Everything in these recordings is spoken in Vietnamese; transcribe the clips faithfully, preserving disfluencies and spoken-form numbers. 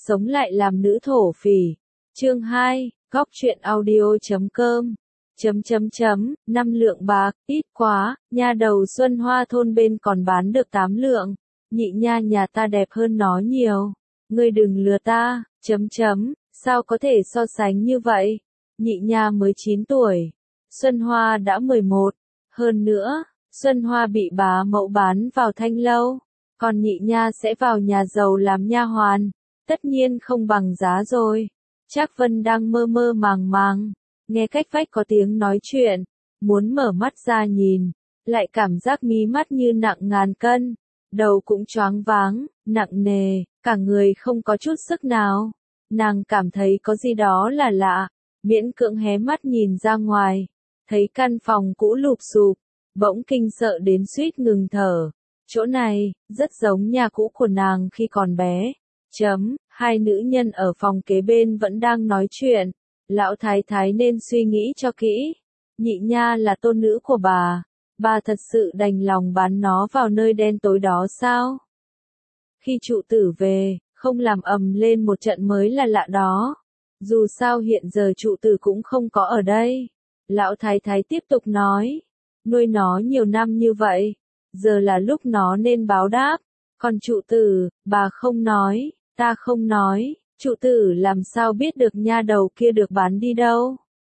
sống lại làm nữ thổ phỉ. Chương hai, góc truyện audio chấm com. Chấm chấm chấm, năm lượng bạc, ít quá, nha đầu Xuân Hoa thôn bên còn bán được tám lượng. Nhị nha nhà ta đẹp hơn nó nhiều. Ngươi đừng lừa ta, chấm chấm, sao có thể so sánh như vậy? Nhị nha mới chín tuổi. Xuân Hoa đã mười một. Hơn nữa, Xuân Hoa bị bá mẫu bán vào thanh lâu. Còn nhị nha sẽ vào nhà giàu làm nha hoàn. Tất nhiên không bằng giá rồi. Trác Vân đang mơ mơ màng màng. Nghe cách vách có tiếng nói chuyện. Muốn mở mắt ra nhìn. Lại cảm giác mí mắt như nặng ngàn cân. Đầu cũng choáng váng, nặng nề, cả người không có chút sức nào. Nàng cảm thấy có gì đó là lạ. Miễn cưỡng hé mắt nhìn ra ngoài. Thấy căn phòng cũ lụp xụp. Bỗng kinh sợ đến suýt ngừng thở. Chỗ này, rất giống nhà cũ của nàng khi còn bé. Chấm, hai nữ nhân ở phòng kế bên vẫn đang nói chuyện. Lão thái thái nên suy nghĩ cho kỹ. Nhị nha là tôn nữ của bà. Bà thật sự đành lòng bán nó vào nơi đen tối đó sao? Khi trụ tử về, không làm ầm lên một trận mới là lạ đó. Dù sao hiện giờ trụ tử cũng không có ở đây. Lão thái thái tiếp tục nói. Nuôi nó nhiều năm như vậy. Giờ là lúc nó nên báo đáp. Còn trụ tử, bà không nói, ta không nói. Trụ tử làm sao biết được nha đầu kia được bán đi đâu?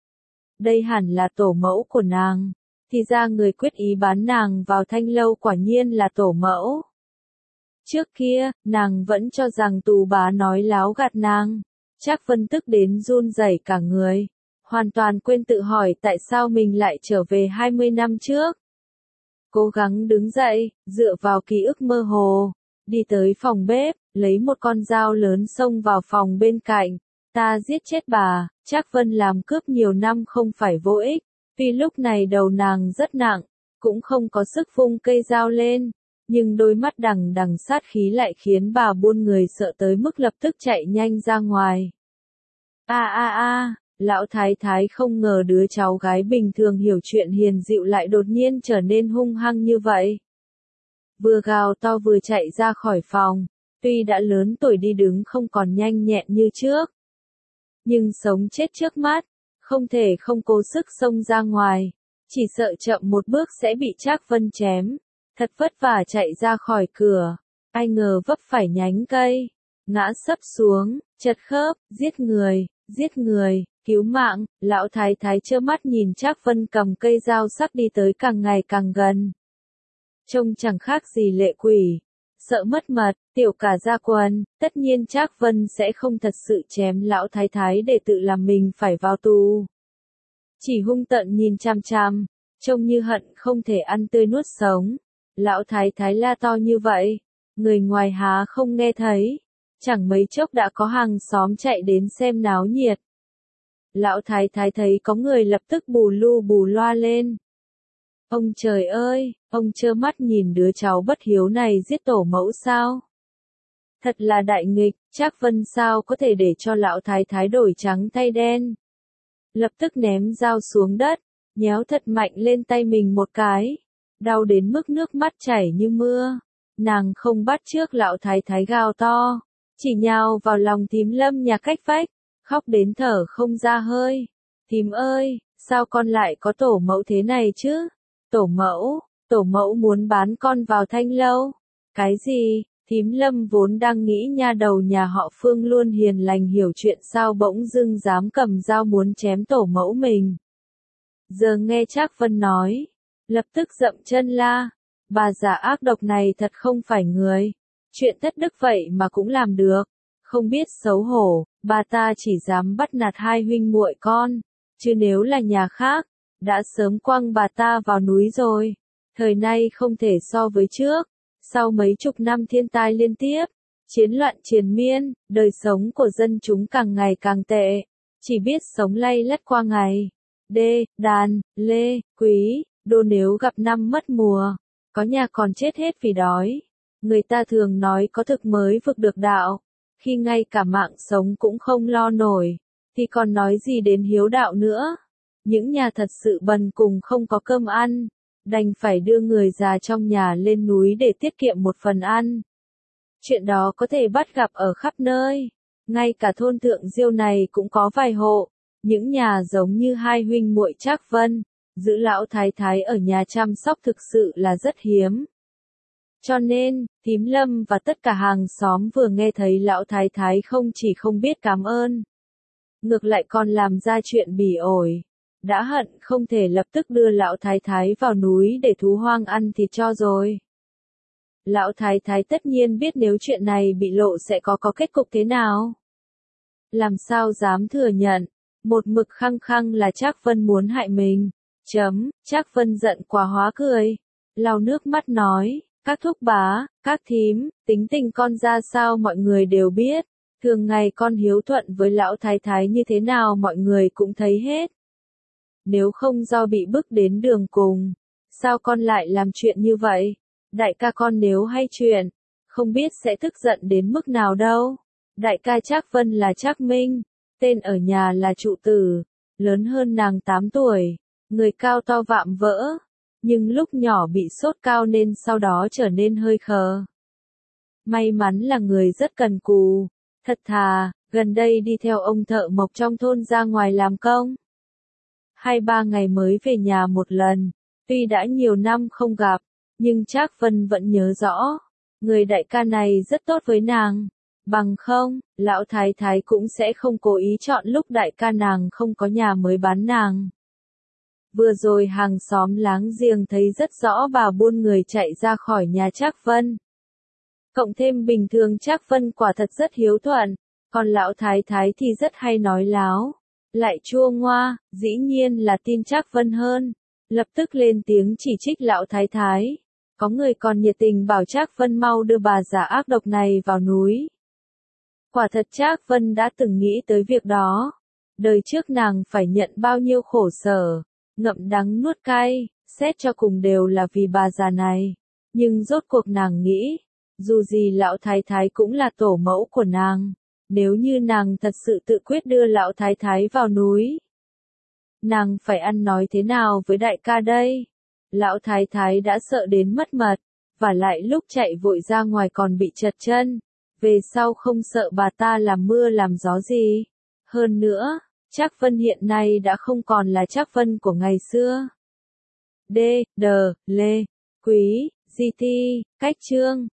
Đây hẳn là tổ mẫu của nàng. Thì ra người quyết ý bán nàng vào thanh lâu quả nhiên là tổ mẫu. Trước kia, nàng vẫn cho rằng tù bá nói láo gạt nàng. Trác Vân tức đến run rẩy cả người. Hoàn toàn quên tự hỏi tại sao mình lại trở về hai mươi năm trước. Cố gắng đứng dậy, dựa vào ký ức mơ hồ. Đi tới phòng bếp, lấy một con dao lớn xông vào phòng bên cạnh. Ta giết chết bà, Trác Vân làm cướp nhiều năm không phải vô ích. Vì lúc này đầu nàng rất nặng, cũng không có sức vung cây dao lên. Nhưng đôi mắt đằng đằng sát khí lại khiến bà buôn người sợ tới mức lập tức chạy nhanh ra ngoài. A a a, lão thái thái không ngờ đứa cháu gái bình thường hiểu chuyện hiền dịu lại đột nhiên trở nên hung hăng như vậy. Vừa gào to vừa chạy ra khỏi phòng, tuy đã lớn tuổi đi đứng không còn nhanh nhẹn như trước. Nhưng sống chết trước mắt, không thể không cố sức xông ra ngoài, chỉ sợ chậm một bước sẽ bị Trác Vân chém. Thật vất vả chạy ra khỏi cửa, ai ngờ vấp phải nhánh cây, ngã sấp xuống, chật khớp, giết người, giết người, cứu mạng. Lão thái thái trơ mắt nhìn Trác Vân cầm cây dao sắc đi tới càng ngày càng gần. Trông chẳng khác gì lệ quỷ, sợ mất mật, tiểu cả ra quần, tất nhiên Trác Vân sẽ không thật sự chém lão thái thái để tự làm mình phải vào tù. Chỉ hung tợn nhìn chằm chằm, trông như hận không thể ăn tươi nuốt sống. Lão thái thái la to như vậy, người ngoài há không nghe thấy. Chẳng mấy chốc đã có hàng xóm chạy đến xem náo nhiệt. Lão thái thái thấy có người lập tức bù lu bù loa lên. Ông trời ơi, ông trơ mắt nhìn đứa cháu bất hiếu này giết tổ mẫu sao? Thật là đại nghịch, Trác Vân sao có thể để cho lão thái thái đổi trắng thay đen. Lập tức ném dao xuống đất, nhéo thật mạnh lên tay mình một cái. Đau đến mức nước mắt chảy như mưa. Nàng không bắt chước lão thái thái gào to, chỉ nhào vào lòng thím Lâm nhà cách vách, khóc đến thở không ra hơi. Thím ơi, sao con lại có tổ mẫu thế này chứ? Tổ mẫu, tổ mẫu muốn bán con vào thanh lâu. Cái gì? Thím Lâm vốn đang nghĩ nha đầu nhà họ Phương luôn hiền lành hiểu chuyện sao bỗng dưng dám cầm dao muốn chém tổ mẫu mình. Giờ nghe Trác Vân nói, lập tức dậm chân la, bà già ác độc này thật không phải người. Chuyện thất đức vậy mà cũng làm được. Không biết xấu hổ, bà ta chỉ dám bắt nạt hai huynh muội con. Chứ nếu là nhà khác, đã sớm quăng bà ta vào núi rồi. Thời nay không thể so với trước. Sau mấy chục năm thiên tai liên tiếp, chiến loạn triền miên, đời sống của dân chúng càng ngày càng tệ. Chỉ biết sống lay lắt qua ngày. Đê, đàn, lê, quý, đô nếu gặp năm mất mùa, có nhà còn chết hết vì đói. Người ta thường nói có thực mới vực được đạo. Khi ngay cả mạng sống cũng không lo nổi, thì còn nói gì đến hiếu đạo nữa. Những nhà thật sự bần cùng không có cơm ăn, đành phải đưa người già trong nhà lên núi để tiết kiệm một phần ăn. Chuyện đó có thể bắt gặp ở khắp nơi. Ngay cả thôn Thượng Diêu này cũng có vài hộ, những nhà giống như hai huynh muội Trác Vân, giữ lão thái thái ở nhà chăm sóc thực sự là rất hiếm. Cho nên, Thím Lâm và tất cả hàng xóm vừa nghe thấy lão thái thái không chỉ không biết cảm ơn, ngược lại còn làm ra chuyện bỉ ổi, đã hận không thể lập tức đưa lão thái thái vào núi để thú hoang ăn thịt cho rồi. Lão thái thái tất nhiên biết nếu chuyện này bị lộ sẽ có có kết cục thế nào. Làm sao dám thừa nhận, một mực khăng khăng là Trác Vân muốn hại mình. Chấm, Trác Vân giận quá hóa cười, lau nước mắt nói, các thúc bá, các thím, tính tình con ra sao mọi người đều biết, thường ngày con hiếu thuận với lão thái thái như thế nào mọi người cũng thấy hết. Nếu không do bị bức đến đường cùng, sao con lại làm chuyện như vậy? Đại ca con nếu hay chuyện, không biết sẽ tức giận đến mức nào đâu. Đại ca Trác Vân là Trác Minh, tên ở nhà là trụ tử, lớn hơn nàng tám tuổi, người cao to vạm vỡ, nhưng lúc nhỏ bị sốt cao nên sau đó trở nên hơi khờ. May mắn là người rất cần cù, thật thà, gần đây đi theo ông thợ mộc trong thôn ra ngoài làm công. Hai ba ngày mới về nhà một lần, tuy đã nhiều năm không gặp, nhưng Trác Vân vẫn nhớ rõ, người đại ca này rất tốt với nàng, bằng không, lão thái thái cũng sẽ không cố ý chọn lúc đại ca nàng không có nhà mới bán nàng. Vừa rồi hàng xóm láng giềng thấy rất rõ bà buôn người chạy ra khỏi nhà Trác Vân. Cộng thêm bình thường Trác Vân quả thật rất hiếu thuận, còn lão thái thái thì rất hay nói láo, lại chua ngoa, dĩ nhiên là tin Trác Vân hơn, lập tức lên tiếng chỉ trích lão thái thái. Có người còn nhiệt tình bảo Trác Vân mau đưa bà già ác độc này vào núi. Quả thật Trác Vân đã từng nghĩ tới việc đó. Đời trước nàng phải nhận bao nhiêu khổ sở, ngậm đắng nuốt cay, xét cho cùng đều là vì bà già này. Nhưng rốt cuộc nàng nghĩ, dù gì lão thái thái cũng là tổ mẫu của nàng. Nếu như nàng thật sự tự quyết đưa lão thái thái vào núi, nàng phải ăn nói thế nào với đại ca đây? Lão thái thái đã sợ đến mất mật, và lại lúc chạy vội ra ngoài còn bị trật chân, về sau không sợ bà ta làm mưa làm gió gì. Hơn nữa, Trác Vân hiện nay đã không còn là Trác Vân của ngày xưa. D, D, Lê, Quý, Di Ti, Cách Trương.